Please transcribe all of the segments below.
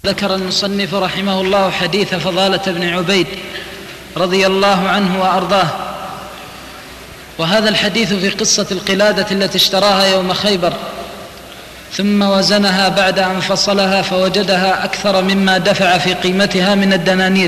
ذكر المصنف رحمه الله حديث فضالة بن عبيد رضي الله عنه وأرضاه. وهذا الحديث في قصة القلادة التي اشتراها يوم خيبر ثم وزنها بعد أن فصلها فوجدها أكثر مما دفع في قيمتها من الدنانير.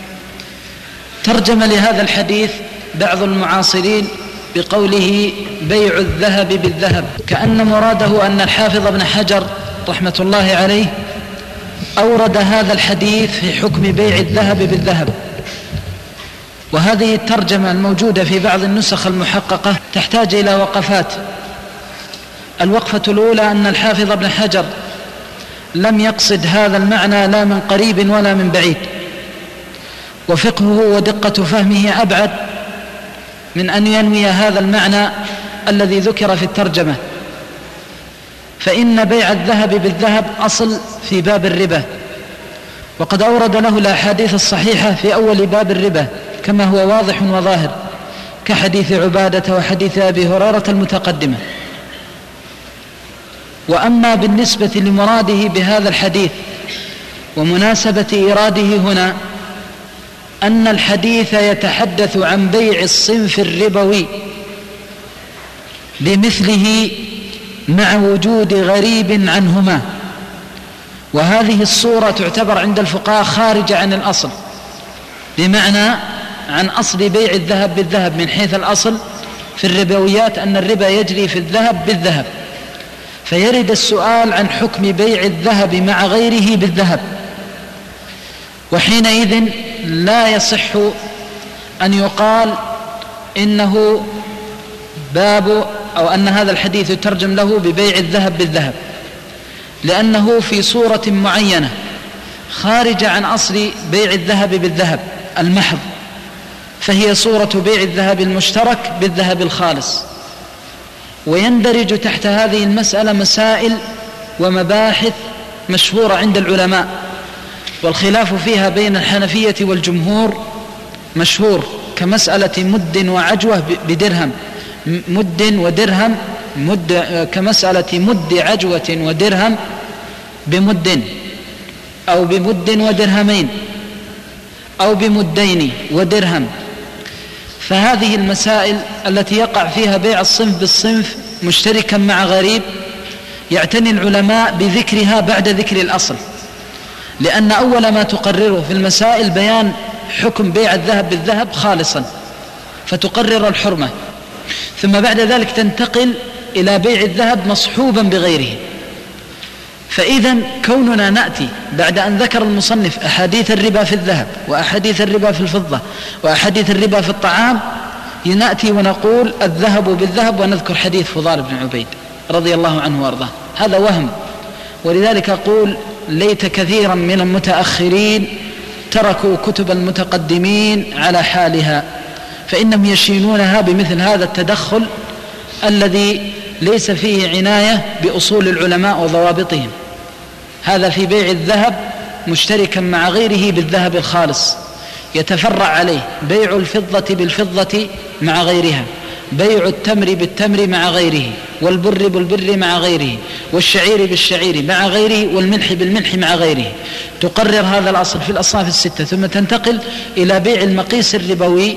ترجم لهذا الحديث بعض المعاصرين بقوله بيع الذهب بالذهب، كأن مراده أن الحافظ ابن حجر رحمة الله عليه أورد هذا الحديث في حكم بيع الذهب بالذهب. وهذه الترجمة الموجودة في بعض النسخ المحققة تحتاج إلى وقفات. الوقفة الأولى أن الحافظ ابن حجر لم يقصد هذا المعنى لا من قريب ولا من بعيد، وفقهه ودقة فهمه أبعد من أن ينوي هذا المعنى الذي ذكر في الترجمة. فإن بيع الذهب بالذهب أصل في باب الربا، وقد أورد له الأحاديث الصحيحة في أول باب الربا كما هو واضح وظاهر، كحديث عبادة وحديث أبي هريرة المتقدمة. وأما بالنسبة لمراده بهذا الحديث ومناسبة إيراده هنا، أن الحديث يتحدث عن بيع الصنف الربوي بمثله مع وجود غريب عنهما، وهذه الصورة تعتبر عند الفقهاء خارجة عن الأصل، بمعنى عن أصل بيع الذهب بالذهب، من حيث الأصل في الربويات أن الربا يجري في الذهب بالذهب، فيرد السؤال عن حكم بيع الذهب مع غيره بالذهب. وحينئذ لا يصح أن يقال إنه باب أو أن هذا الحديث يترجم له ببيع الذهب بالذهب، لأنه في صورة معينة خارجة عن أصل بيع الذهب بالذهب المحض، فهي صورة بيع الذهب المشترك بالذهب الخالص. ويندرج تحت هذه المسألة مسائل ومباحث مشهورة عند العلماء، والخلاف فيها بين الحنفية والجمهور مشهور، كمسألة مد وعجوة بدرهم، مد ودرهم، كمسألة مد عجوة ودرهم بمد، أو بمد ودرهمين، أو بمدين ودرهم. فهذه المسائل التي يقع فيها بيع الصنف بالصنف مشتركا مع غريب يعتني العلماء بذكرها بعد ذكر الأصل، لأن أول ما تقرره في المسائل بيان حكم بيع الذهب بالذهب خالصا فتقرر الحرمة، ثم بعد ذلك تنتقل إلى بيع الذهب مصحوبا بغيره. فإذا كوننا نأتي بعد أن ذكر المصنف أحاديث الربا في الذهب وأحاديث الربا في الفضة وأحاديث الربا في الطعام، نأتي ونقول الذهب بالذهب ونذكر حديث فضال بن عبيد رضي الله عنه وارضاه، هذا وهم. ولذلك أقول ليت كثيرا من المتأخرين تركوا كتب المتقدمين على حالها، فإنهم يشينونها بمثل هذا التدخل الذي ليس فيه عناية بأصول العلماء وضوابطهم. هذا في بيع الذهب مشتركا مع غيره بالذهب الخالص، يتفرع عليه بيع الفضة بالفضة مع غيرها، بيع التمر بالتمر مع غيره، والبر بالبر مع غيره، والشعير بالشعير مع غيره، والملح بالملح مع غيره. تقرر هذا الأصل في الأصناف الستة، ثم تنتقل إلى بيع المقيس الربوي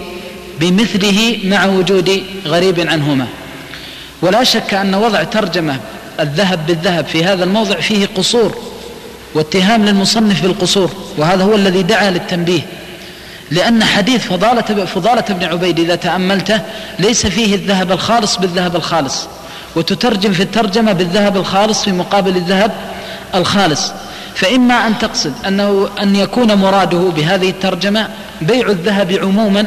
بمثله مع وجود غريب عنهما. ولا شك أن وضع ترجمة الذهب بالذهب في هذا الموضع فيه قصور واتهام للمصنف بالقصور، وهذا هو الذي دعا للتنبيه، لأن حديث فضالة بن عبيد إذا تأملته ليس فيه الذهب الخالص بالذهب الخالص، وتترجم في الترجمة بالذهب الخالص في مقابل الذهب الخالص. فإما أن تقصد أن يكون مراده بهذه الترجمة بيع الذهب عموما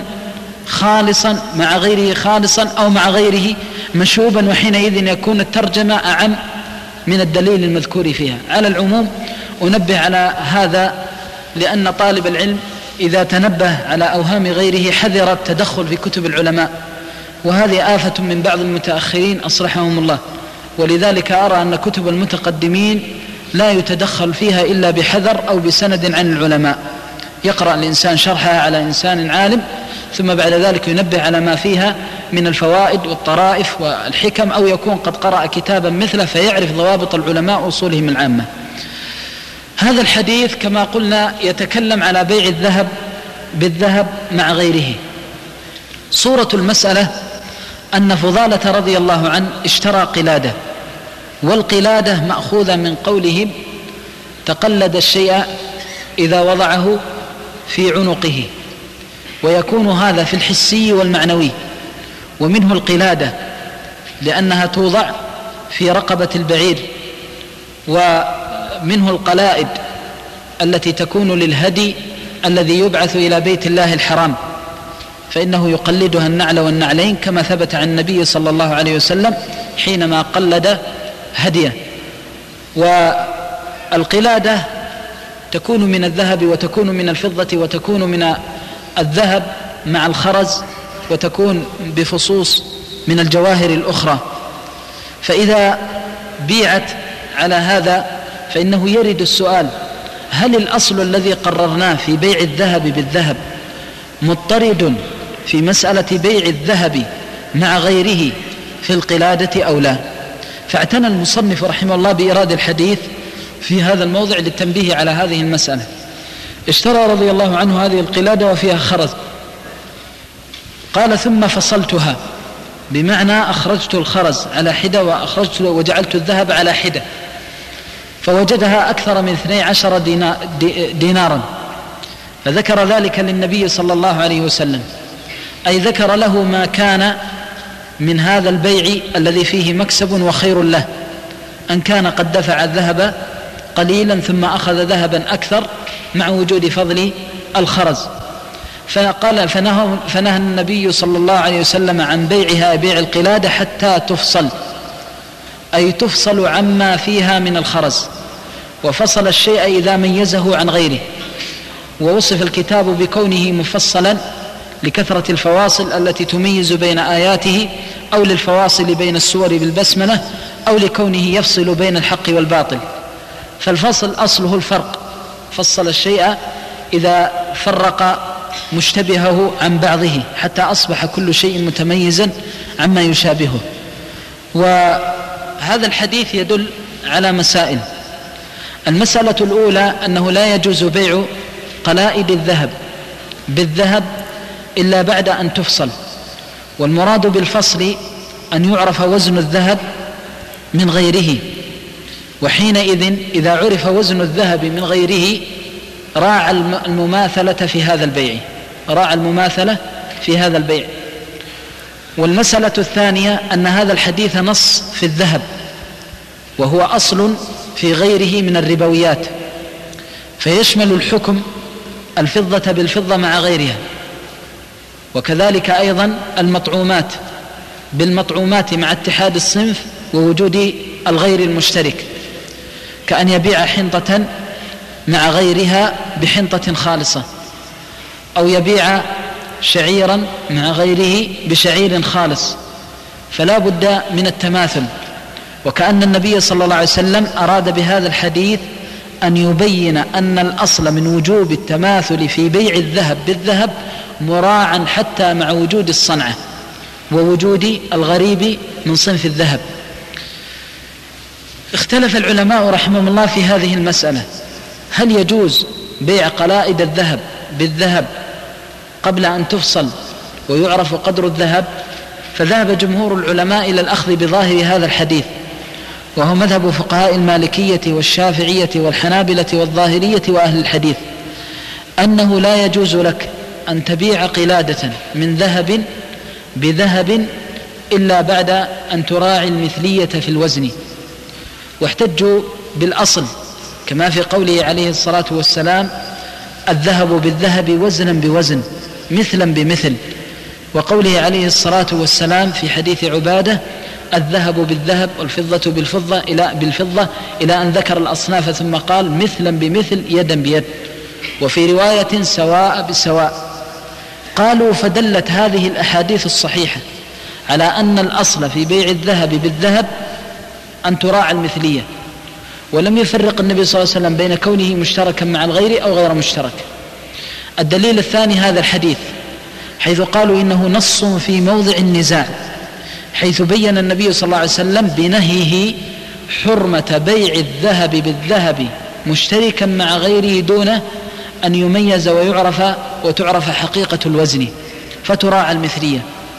خالصا مع غيره خالصا، أو مع غيره مشوبا، وحينئذ يكون الترجمة أعم من الدليل المذكور فيها. على العموم أنبه على هذا، لأن طالب العلم إذا تنبه على أوهام غيره حذر التدخل في كتب العلماء، وهذه آفة من بعض المتأخرين أصلحهم الله. ولذلك أرى أن كتب المتقدمين لا يتدخل فيها إلا بحذر أو بسند عن العلماء، يقرأ الإنسان شرحها على إنسان عالم، ثم بعد ذلك ينبه على ما فيها من الفوائد والطرائف والحكم، أو يكون قد قرأ كتابا مثله فيعرف ضوابط العلماء وأصولهم العامة. هذا الحديث كما قلنا يتكلم على بيع الذهب بالذهب مع غيره. صورة المسألة أن فضالة رضي الله عنه اشترى قلادة، والقلادة مأخوذة من قولهم تقلد الشيء إذا وضعه في عنقه، ويكون هذا في الحسي والمعنوي. ومنه القلادة لأنها توضع في رقبة البعير، ومنه القلائد التي تكون للهدي الذي يبعث إلى بيت الله الحرام، فإنه يقلدها النعل والنعلين كما ثبت عن النبي صلى الله عليه وسلم حينما قلد هديه. والقلادة تكون من الذهب وتكون من الفضة وتكون من الذهب مع الخرز، وتكون بفصوص من الجواهر الأخرى. فإذا بيعت على هذا فإنه يرد السؤال: هل الأصل الذي قررناه في بيع الذهب بالذهب مضطرد في مسألة بيع الذهب مع غيره في القلادة أو لا؟ فاعتنى المصنف رحمه الله بإيراد الحديث في هذا الموضع للتنبيه على هذه المسألة. اشترى رضي الله عنه هذه القلادة وفيها خرز، قال: ثم فصلتها، بمعنى أخرجت الخرز على حدة وجعلت الذهب على حدة، فوجدها أكثر من 12 دينارا، فذكر ذلك للنبي صلى الله عليه وسلم، أي ذكر له ما كان من هذا البيع الذي فيه مكسب وخير له، أن كان قد دفع الذهب قليلا ثم أخذ ذهبا أكثر مع وجود فضل الخرز. فقال فنهى النبي صلى الله عليه وسلم عن بيعها بيع القلادة حتى تفصل، أي تفصل عما فيها من الخرز، وفصل الشيء إذا ميزه عن غيره. ووصف الكتاب بكونه مفصلا لكثرة الفواصل التي تميز بين آياته، أو للفواصل بين السور بالبسملة، أو لكونه يفصل بين الحق والباطل. فالفصل أصله الفرق، فصل الشيء إذا فرق مشتبهه عن بعضه حتى أصبح كل شيء متميزا عما يشابهه. وهذا الحديث يدل على مسائل. المسألة الأولى أنه لا يجوز بيع قلائد الذهب بالذهب إلا بعد أن تفصل، والمراد بالفصل أن يعرف وزن الذهب من غيره، وحينئذ إذا عرف وزن الذهب من غيره راعى المماثلة في هذا البيع، راعى المماثلة في هذا البيع. والمسألة الثانية أن هذا الحديث نص في الذهب، وهو أصل في غيره من الربويات، فيشمل الحكم الفضة بالفضة مع غيرها، وكذلك أيضا المطعومات بالمطعومات مع اتحاد الصنف ووجود الغير المشترك، كأن يبيع حنطة مع غيرها بحنطة خالصة، أو يبيع شعيرا مع غيره بشعير خالص، فلا بد من التماثل. وكأن النبي صلى الله عليه وسلم أراد بهذا الحديث أن يبين أن الأصل من وجوب التماثل في بيع الذهب بالذهب مراعا حتى مع وجود الصنعة ووجود الغريب من صنف الذهب. اختلف العلماء رحمهم الله في هذه المسألة: هل يجوز بيع قلائد الذهب بالذهب قبل أن تفصل ويعرف قدر الذهب؟ فذهب جمهور العلماء إلى الأخذ بظاهر هذا الحديث، وهو مذهب فقهاء المالكية والشافعية والحنابلة والظاهرية وأهل الحديث، أنه لا يجوز لك أن تبيع قلادة من ذهب بذهب إلا بعد أن تراعي المثلية في الوزن. واحتجوا بالأصل كما في قوله عليه الصلاة والسلام: الذهب بالذهب وزنا بوزن مثلا بمثل، وقوله عليه الصلاة والسلام في حديث عبادة: الذهب بالذهب والفضة بالفضة إلى أن ذكر الأصناف ثم قال: مثلا بمثل يدا بيد، وفي رواية سواء بسواء. قالوا: فدلت هذه الأحاديث الصحيحة على أن الأصل في بيع الذهب بالذهب أن تراعى المثلية، ولم يفرق النبي صلى الله عليه وسلم بين كونه مشتركا مع الغير أو غير مشترك. الدليل الثاني هذا الحديث، حيث قالوا إنه نص في موضع النزاع، حيث بين النبي صلى الله عليه وسلم بنهيه حرمة بيع الذهب بالذهب مشتركا مع غيره دون أن يميز وتعرف حقيقة الوزن، فتراعى المثلية.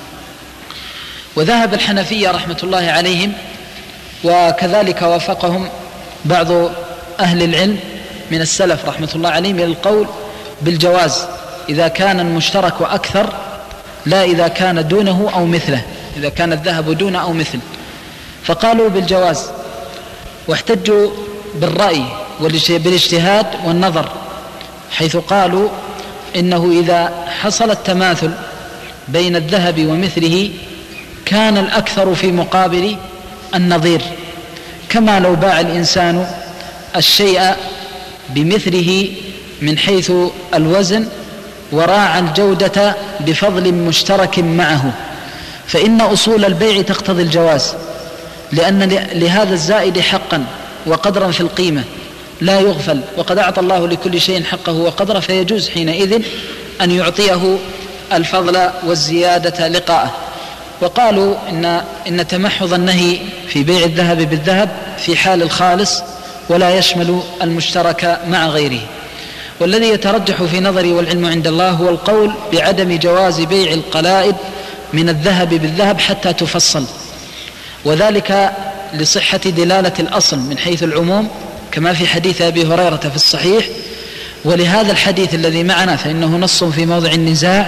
وذهب الحنفية رحمة الله عليهم، وكذلك وافقهم بعض أهل العلم من السلف رحمة الله عليهم، إلى القول بالجواز إذا كان المشترك أكثر، لا إذا كان دونه أو مثله، إذا كان الذهب دون أو مثل، فقالوا بالجواز. واحتجوا بالرأي بالاجتهاد والنظر، حيث قالوا إنه إذا حصل التماثل بين الذهب ومثله كان الأكثر في مقابل النظير، كما لو باع الإنسان الشيء بمثله من حيث الوزن وراعى الجودة بفضل مشترك معه، فإن أصول البيع تقتضي الجواز، لأن لهذا الزائد حقا وقدرا في القيمة لا يغفل، وقد أعطى الله لكل شيء حقه وقدره، فيجوز حينئذ أن يعطيه الفضل والزيادة لقاءه. وقالوا إن تمحض النهي في بيع الذهب بالذهب في حال الخالص ولا يشمل المشترك مع غيره. والذي يترجح في نظري والعلم عند الله هو القول بعدم جواز بيع القلائد من الذهب بالذهب حتى تفصل، وذلك لصحة دلالة الأصل من حيث العموم كما في حديث أبي هريرة في الصحيح، ولهذا الحديث الذي معنا فإنه نص في موضع النزاع،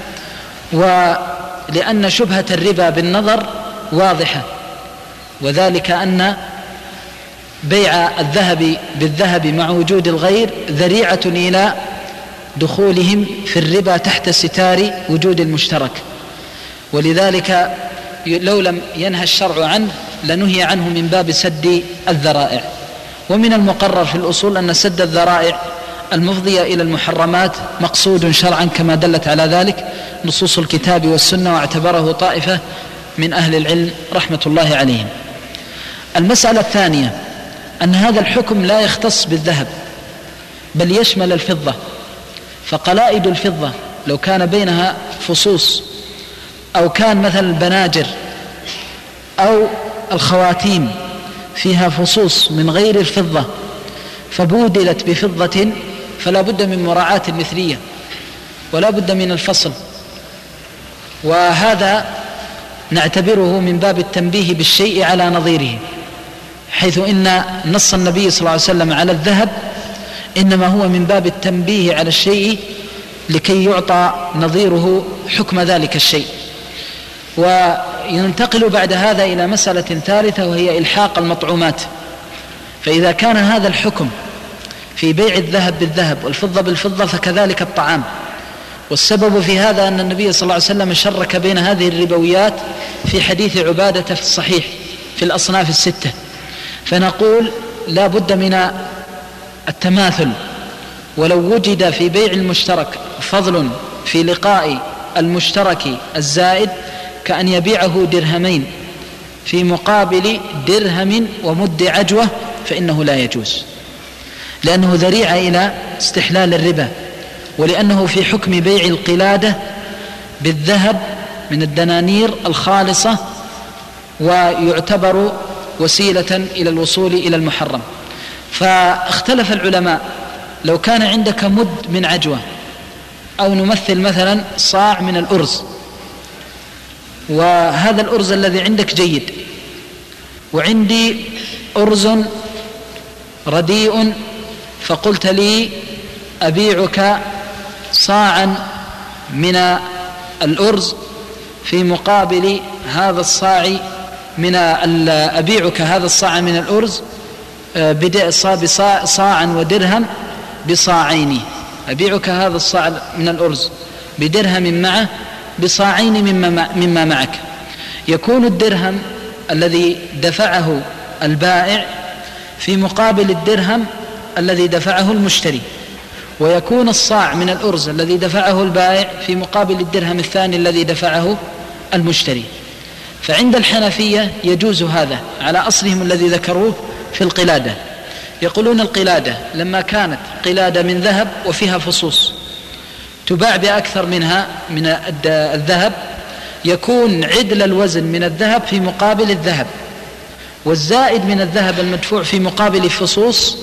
ولأن شبهة الربا بالنظر واضحة، وذلك أن بيع الذهب بالذهب مع وجود الغير ذريعة إلى دخولهم في الربا تحت ستار وجود المشترك، ولذلك لو لم ينهى الشرع عنه لنهي عنه من باب سد الذرائع. ومن المقرر في الأصول أن سد الذرائع المفضية إلى المحرمات مقصود شرعا كما دلت على ذلك نصوص الكتاب والسنة، واعتبره طائفة من أهل العلم رحمة الله عليهم. المسألة الثانية أن هذا الحكم لا يختص بالذهب بل يشمل الفضة، فقلائد الفضة لو كان بينها فصوص، أو كان مثل البناجر أو الخواتيم فيها فصوص من غير الفضة فبودلت بفضة، فلا بد من مراعاة المثلية ولا بد من الفصل، وهذا نعتبره من باب التنبيه بالشيء على نظيره، حيث إن نص النبي صلى الله عليه وسلم على الذهب إنما هو من باب التنبيه على الشيء لكي يعطى نظيره حكم ذلك الشيء. وينتقل بعد هذا إلى مسألة ثالثة وهي إلحاق المطعومات. فإذا كان هذا الحكم في بيع الذهب بالذهب والفضة بالفضة فكذلك الطعام، والسبب في هذا أن النبي صلى الله عليه وسلم شرك بين هذه الربويات في حديث عبادة في الصحيح في الأصناف الستة، فنقول لا بد من التماثل، ولو وجد في بيع المشترك فضل في لقاء المشترك الزائد كأن يبيعه درهمين في مقابل درهم ومد عجوة فإنه لا يجوز، لأنه ذريعة إلى استحلال الربا، ولأنه في حكم بيع القلادة بالذهب من الدنانير الخالصة، ويعتبر وسيلة إلى الوصول إلى المحرم. فاختلف العلماء لو كان عندك مد من عجوة، أو نمثل مثلا صاع من الأرز، وهذا الأرز الذي عندك جيد، وعندي أرز رديء، فقلت لي أبيعك صاعا من الأرز في مقابل هذا الصاع أبيعك هذا الصاع من الأرز صاعا ودرهم بصاعين، أبيعك هذا الصاع من الأرز بدرهم معه بصاعين مما معك. يكون الدرهم الذي دفعه البائع في مقابل الدرهم الذي دفعه المشتري، ويكون الصاع من الأرز الذي دفعه البائع في مقابل الدرهم الثاني الذي دفعه المشتري. فعند الحنفية يجوز هذا على أصلهم الذي ذكروه في القلادة. يقولون القلادة لما كانت قلادة من ذهب وفيها فصوص تباع بأكثر منها من الذهب، يكون عدل الوزن من الذهب في مقابل الذهب، والزائد من الذهب المدفوع في مقابل فصوص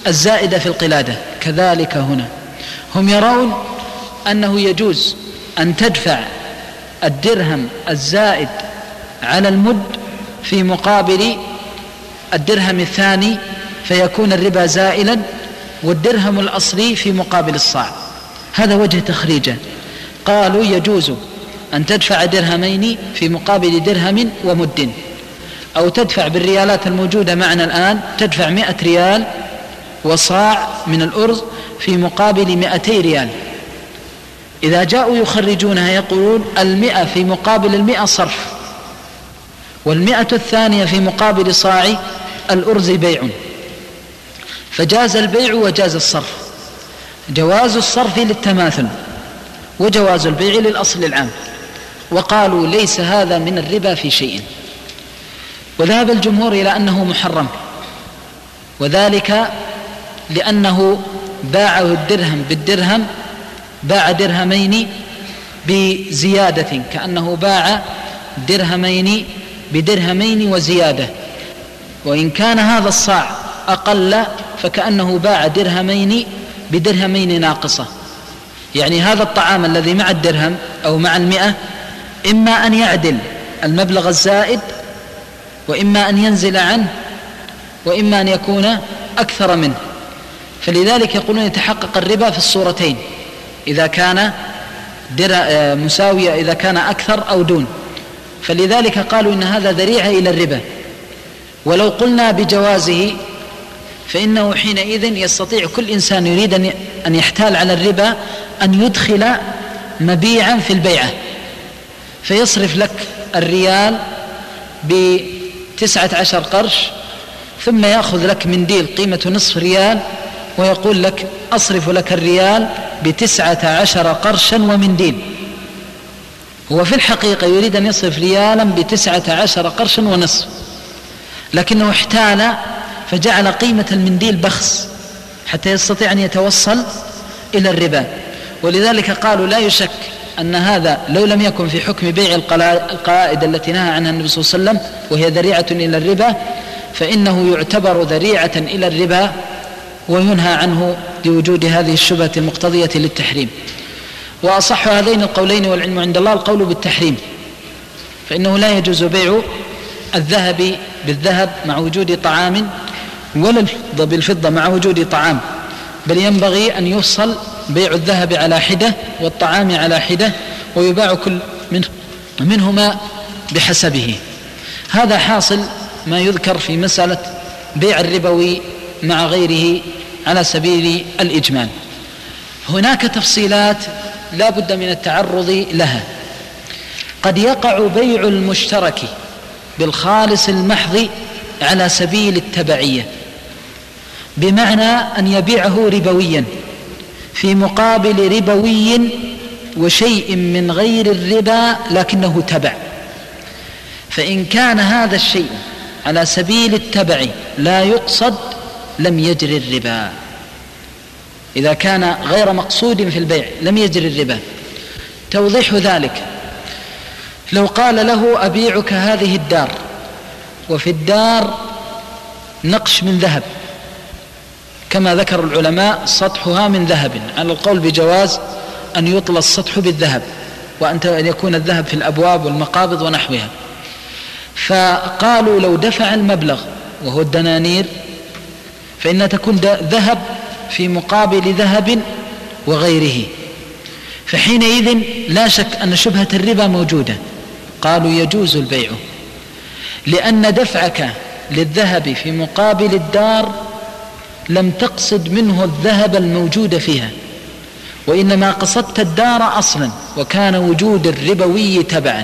الزائدة في القلادة كذلك هنا هم يرون أنه يجوز أن تدفع الدرهم الزائد على المد في مقابل الدرهم الثاني فيكون الربا زائلا، والدرهم الأصلي في مقابل الصاع. هذا وجه تخريجه. قالوا يجوز أن تدفع درهمين في مقابل درهم ومد، أو تدفع بالريالات الموجودة معنا الآن تدفع 100 ريال وصاع من الأرز في مقابل 200 ريال. إذا جاءوا يخرجونها يقولون 100 في مقابل 100 صرف، 100 الثانية في مقابل صاع الأرز بيع، فجاز البيع وجاز الصرف. جواز الصرف للتماثل وجواز البيع للأصل العام. وقالوا ليس هذا من الربا في شيء، وذهب الجمهور إلى أنه محرم، وذلك لأنه باعه الدرهم بالدرهم، باع درهمين بزيادة، كأنه باع درهمين بدرهمين وزيادة، وإن كان هذا الصاع أقل فكأنه باع درهمين بدرهمين ناقصة. يعني هذا الطعام الذي مع الدرهم أو مع 100 إما أن يعدل المبلغ الزائد، وإما أن ينزل عنه، وإما أن يكون أكثر منه. فلذلك يقولون يتحقق الربا في الصورتين، إذا كان مساوية، إذا كان أكثر أو دون. فلذلك قالوا إن هذا ذريعة إلى الربا. ولو قلنا بجوازه فإنه حينئذ يستطيع كل إنسان يريد أن يحتال على الربا أن يدخل مبيعا في البيعة، فيصرف لك الريال ب19 قرش، ثم يأخذ لك منديل قيمة نصف ريال ويقول لك أصرف لك الريال ب19 قرشا ومنديل. هو في الحقيقة يريد أن يصرف ريالا ب19 قرشا ونصف، لكنه احتال فجعل قيمة المنديل بخس حتى يستطيع أن يتوصل إلى الربا. ولذلك قالوا لا يشك أن هذا لو لم يكن في حكم بيع القلائد التي نهى عنها النبي صلى الله عليه وسلم وهي ذريعة إلى الربا، فإنه يعتبر ذريعة إلى الربا وينهى عنه لوجود هذه الشبهة المقتضية للتحريم. وأصح هذين القولين والعلم عند الله القول بالتحريم، فإنه لا يجوز بيع الذهب بالذهب مع وجود طعام، ولا الفضة بالفضة مع وجود طعام، بل ينبغي أن يفصل بيع الذهب على حدة والطعام على حدة، ويباع كل منهما بحسبه. هذا حاصل ما يذكر في مسألة بيع الربوي مع غيره على سبيل الإجمال. هناك تفصيلات لا بد من التعرض لها. قد يقع بيع المشترك بالخالص المحض على سبيل التبعية، بمعنى أن يبيعه ربويا في مقابل ربوي وشيء من غير الربا لكنه تبع. فإن كان هذا الشيء على سبيل التبع لا يقصد لم يجري الربا. إذا كان غير مقصود في البيع لم يجري الربا. توضيح ذلك: لو قال له أبيعك هذه الدار، وفي الدار نقش من ذهب كما ذكر العلماء سطحها من ذهب، على القول بجواز أن يطلى السطح بالذهب، وأن يكون الذهب في الأبواب والمقابض ونحوها. فقالوا لو دفع المبلغ وهو الدنانير فإنها تكون ذهب في مقابل ذهب وغيره، فحينئذ لا شك أن شبهة الربا موجودة. قالوا يجوز البيع، لأن دفعك للذهب في مقابل الدار لم تقصد منه الذهب الموجود فيها، وإنما قصدت الدار أصلا، وكان وجود الربوي تبعا.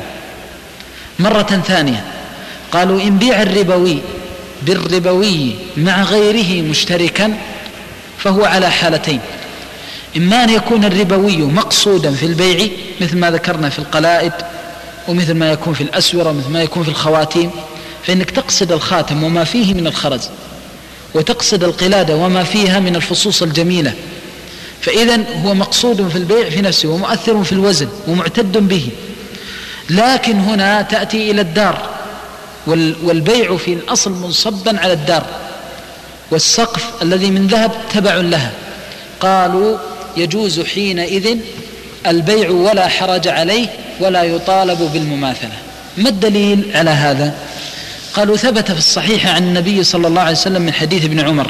مرة ثانية قالوا إن بيع الربوي بالربوي مع غيره مشتركا فهو على حالتين: إما أن يكون الربوي مقصودا في البيع مثل ما ذكرنا في القلائد، ومثل ما يكون في الأسورة، ومثل ما يكون في الخواتيم، فإنك تقصد الخاتم وما فيه من الخرز، وتقصد القلادة وما فيها من الفصوص الجميلة، فإذن هو مقصود في البيع في نفسه ومؤثر في الوزن ومعتد به. لكن هنا تأتي إلى الدار، والبيع في الأصل منصبا على الدار، والسقف الذي من ذهب تبع لها، قالوا يجوز حينئذ البيع ولا حرج عليه ولا يطالب بالمماثلة. ما الدليل على هذا؟ قالوا ثبت في الصحيح عن النبي صلى الله عليه وسلم من حديث ابن عمر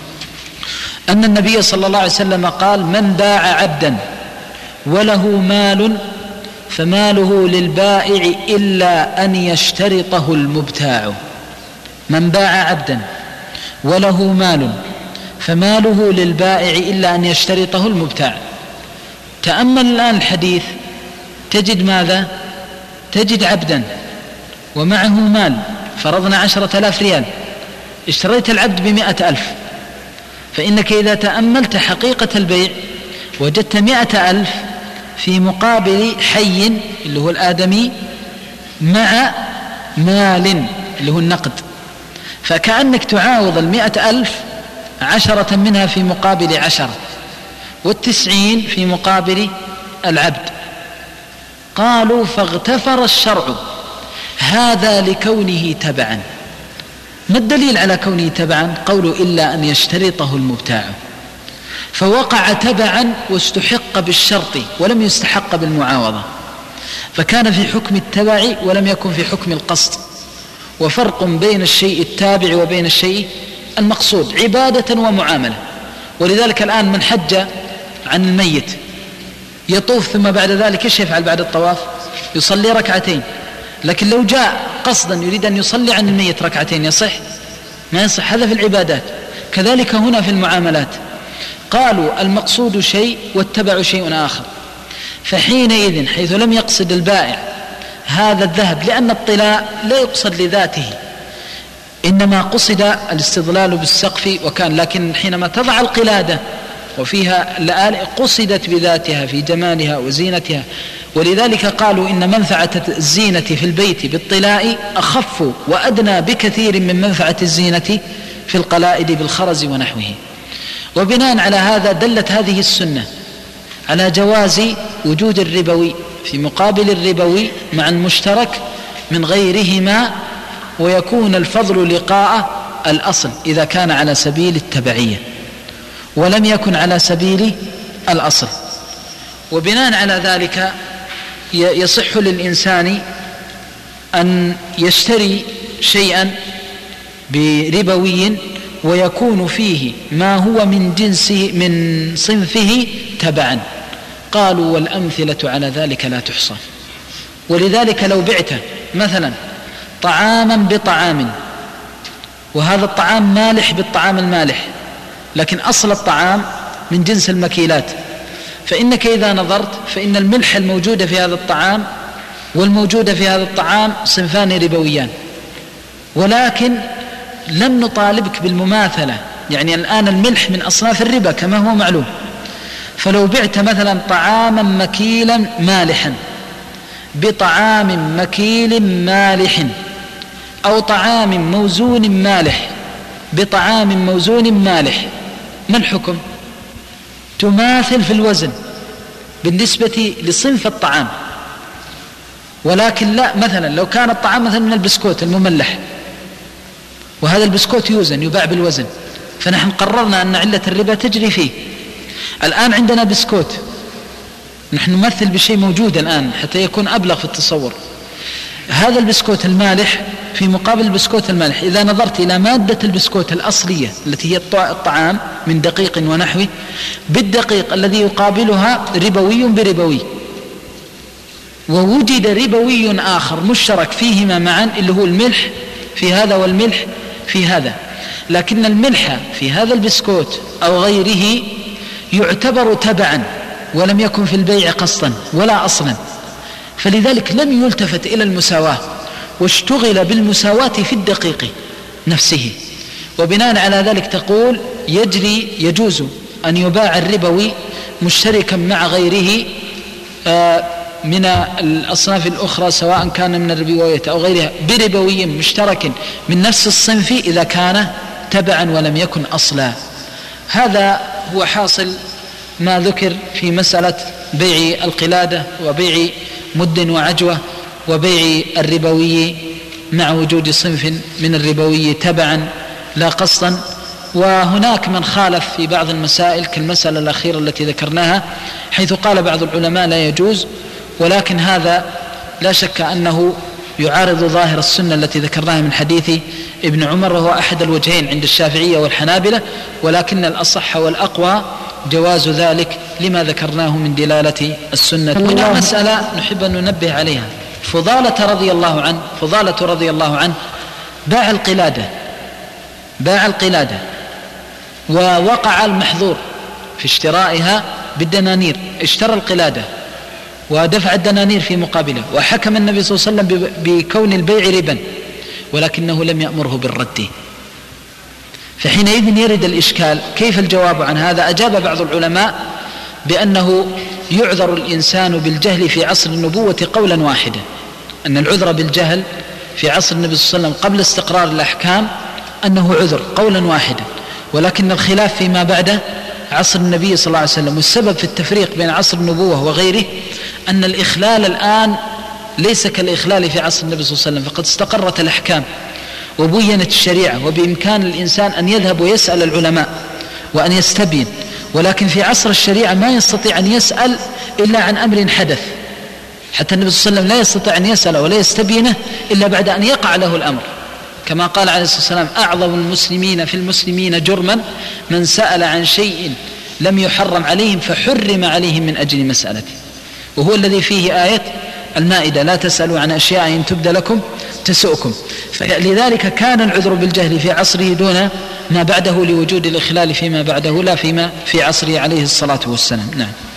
أن النبي صلى الله عليه وسلم قال: من باع عبدا وله مال فماله للبائع إلا أن يشترطه المبتاع. من باع عبدا وله مال فماله للبائع إلا أن يشترطه المبتاع. تأمل الآن الحديث، تجد ماذا؟ تجد عبدا ومعه مال، فرضنا 10,000 ريال، اشتريت العبد ب100,000، فإنك إذا تأملت حقيقة البيع وجدت 100,000 في مقابل حي اللي هو الآدمي مع مال اللي هو النقد، فكأنك تعاوض 100,000 10 منها في مقابل 10 والتسعين في مقابل العبد. قالوا: فاغتفر الشرع هذا لكونه تبعا. ما الدليل على كونه تبعا؟ قولوا: إلا أن يشترطه المبتاع، فوقع تبعا واستحق بالشرط ولم يستحق بالمعاوضة، فكان في حكم التبع ولم يكن في حكم القصد. وفرق بين الشيء التابع وبين الشيء المقصود، عبادة ومعاملة. ولذلك الآن من حج عن الميت يطوف ثم بعد ذلك ايش يفعل بعد الطواف؟ يصلي ركعتين. لكن لو جاء قصدا يريد أن يصلي عن الميت ركعتين يصح؟ ما يصح. هذا في العبادات. كذلك هنا في المعاملات. قالوا: المقصود شيء والتبع شيء آخر. فحينئذ حيث لم يقصد البائع هذا الذهب، لأن الطلاء لا يقصد لذاته، إنما قصد الاستظلال بالسقف وكان، لكن حينما تضع القلادة وفيها اللآلئ قصدت بذاتها في جمالها وزينتها. ولذلك قالوا: إن منفعة الزينة في البيت بالطلاء أخف وأدنى بكثير من منفعة الزينة في القلائد بالخرز ونحوه. وبناء على هذا دلت هذه السنة على جواز وجود الربوي في مقابل الربوي مع المشترك من غيرهما، ويكون الفضل لقاء الأصل إذا كان على سبيل التبعية ولم يكن على سبيل الأصل. وبناء على ذلك يصح للإنسان أن يشتري شيئا بربوي ويكون فيه ما هو من جنسه من صنفه تبعا. قالوا: والأمثلة على ذلك لا تحصى. ولذلك لو بعت مثلا طعاما بطعام، وهذا الطعام مالح بالطعام المالح، لكن أصل الطعام من جنس المكيلات، فإنك إذا نظرت فإن الملح الموجودة في هذا الطعام والموجودة في هذا الطعام صنفان ربويان، ولكن لم نطالبك بالمماثلة. يعني الآن الملح من أصناف الربا كما هو معلوم. فلو بعت مثلا طعاما مكيلا مالحا بطعام مكيل مالح، أو طعام موزون مالح بطعام موزون مالح، ما الحكم؟ تماثل في الوزن بالنسبة لصنف الطعام. ولكن لا، مثلا لو كان الطعام مثلا من البسكوت المملح، وهذا البسكوت يوزن يباع بالوزن، فنحن قررنا أن علة الربا تجري فيه. الآن عندنا بسكوت، نحن نمثل بشيء موجود الآن حتى يكون أبلغ في التصور. هذا البسكوت المالح في مقابل البسكوت المالح، إذا نظرت إلى مادة البسكوت الأصلية التي هي الطعام من دقيق ونحوه بالدقيق الذي يقابلها ربوي بربوي، ووجد ربوي آخر مشترك فيهما معا اللي هو الملح في هذا والملح في هذا، لكن الملح في هذا البسكوت أو غيره يعتبر تبعا ولم يكن في البيع قصدا ولا أصلا، فلذلك لم يلتفت إلى المساواة واشتغل بالمساواة في الدقيق نفسه. وبناء على ذلك تقول يجوز أن يباع الربوي مشتركا مع غيره من الأصناف الأخرى سواء كان من الربويات أو غيرها بربوي مشترك من نفس الصنف إذا كان تبعا ولم يكن أصلا. هذا هو حاصل ما ذكر في مسألة بيع القلادة وبيع مد وعجوة وبيع الربوي مع وجود صنف من الربوي تبعا لا قصدا. وهناك من خالف في بعض المسائل كالمسألة الأخيرة التي ذكرناها، حيث قال بعض العلماء لا يجوز، ولكن هذا لا شك أنه يعارض ظاهر السنة التي ذكرناها من حديث ابن عمر، وهو أحد الوجهين عند الشافعية والحنابلة، ولكن الأصح والأقوى جواز ذلك لما ذكرناه من دلالة السنة. هنا مسألة نحب أن ننبه عليها. فضالة رضي الله عنه باع القلادة ووقع المحظور في اشترائها بالدنانير، اشترى القلادة ودفع الدنانير في مقابله، وحكم النبي صلى الله عليه وسلم بكون البيع ربا، ولكنه لم يأمره بالرد. فحينئذ يرد الإشكال، كيف الجواب عن هذا؟ أجاب بعض العلماء بأنه يعذر الإنسان بالجهل في عصر النبوة قولا واحدا، أن العذر بالجهل في عصر النبي صلى الله عليه وسلم قبل استقرار الأحكام أنه عذر قولا واحدا، ولكن الخلاف فيما بعد عصر النبي صلى الله عليه وسلم. والسبب في التفريق بين عصر النبوة وغيره أن الإخلال الآن ليس كالإخلال في عصر النبي صلى الله عليه وسلم، فقد استقرت الأحكام وبينت الشريعة، وبإمكان الإنسان أن يذهب ويسأل العلماء وأن يستبين، ولكن في عصر الشريعة ما يستطيع أن يسأل إلا عن أمر حدث، حتى النبي صلى الله عليه وسلم لا يستطيع أن يسأل ولا يستبينه إلا بعد أن يقع له الأمر، كما قال عليه الصلاة والسلام: أعظم المسلمين في المسلمين جرما من سأل عن شيء لم يحرم عليهم فحرم عليهم من أجل مسألته، وهو الذي فيه آية المائدة: لا تسألوا عن أشياء إن تبد لكم تسؤكم. فلذلك كان العذر بالجهل في عصره دون ما بعده، لوجود الإخلال فيما بعده لا فيما في عصره عليه الصلاة والسلام. نعم.